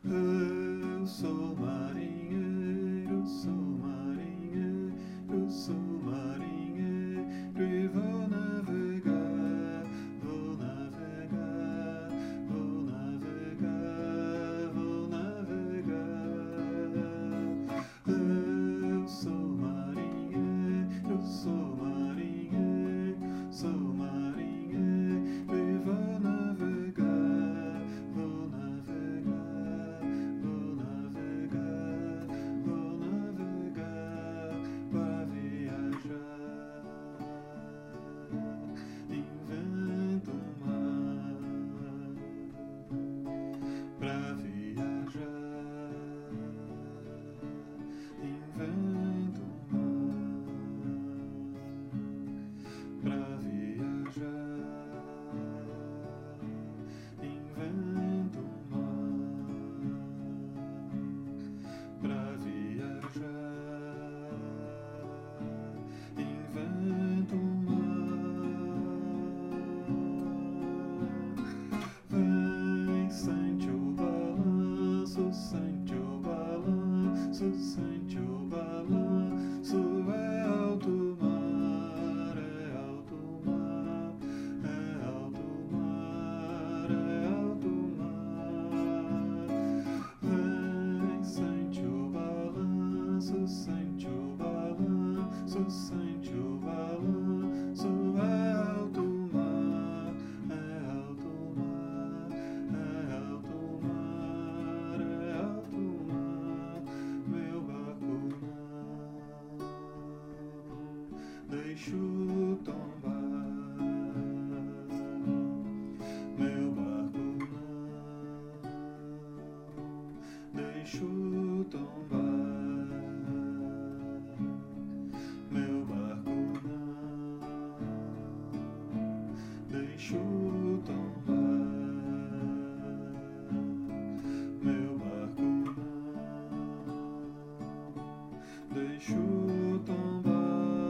Eu sou marinheiro, sou marinheiro, sou marinheiro e vou navegar, vou navegar, vou navegar, vou navegar. Eu sou marinheiro, sou marinheiro, sou marinheiro e vou navegar, vou navegar, vou navegar, vou navegar para viajar. Invento um mar para viajar. Invento um mar para viajar. Invento um mar para viajar. Invento um mar. Vem, sente o balanço, sente o balanço, sente o balanço. É alto mar, é alto mar, é alto mar, é alto mar. Vem, sente o balanço, sente o balanço, sente o balanço. É alto mar, é alto mar, é alto mar, é alto mar. Meu barco não deixo tombar. Meu barco não deixo tombar. Meu barco não deixo tombar. Meu barco não deixo tombar.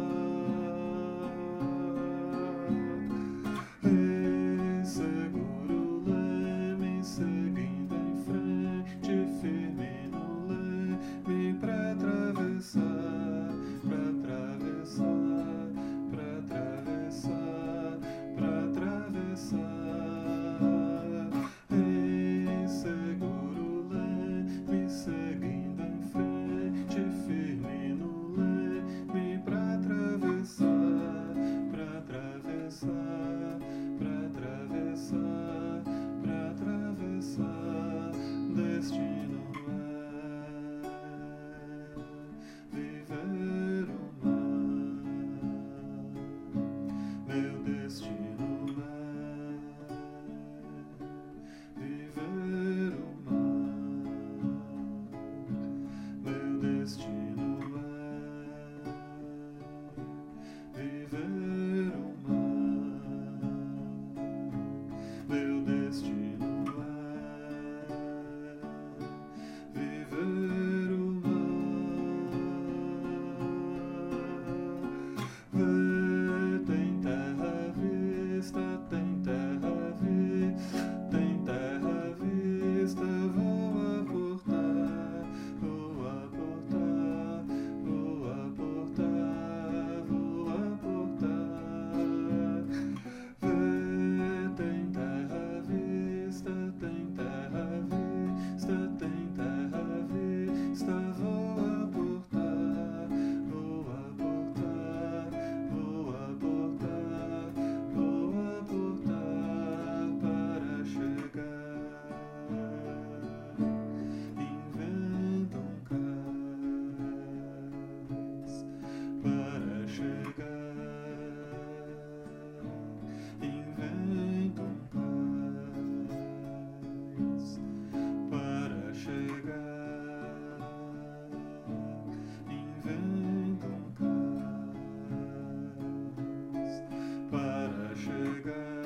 E seguro o leme, seguindo em frente, firme no leme pra atravessar, pra atravessar, pra atravessar, pra atravessar. E seguro o leme, seguindo em frente, firme no leme pra atravessar, pra atravessar, pra atravessar, pra atravessar. Destino é viver o mar. Meu destino é viver o mar. Meu destino é viver o mar. Meu destino é viver o mar. Vê, tem terra à vista, tem terra à vista, tem terra à vista. Vou aportar, vou aportar, vou aportar, vou aportar. Vê, tem terra à vista, tem terra à vista, tem terra à vista. Vou aportar, vou aportar, vou aportar, vou aportar para chegar. Invento um cais para chegar. Invento um cais para chegar. Invento um cais para chegar.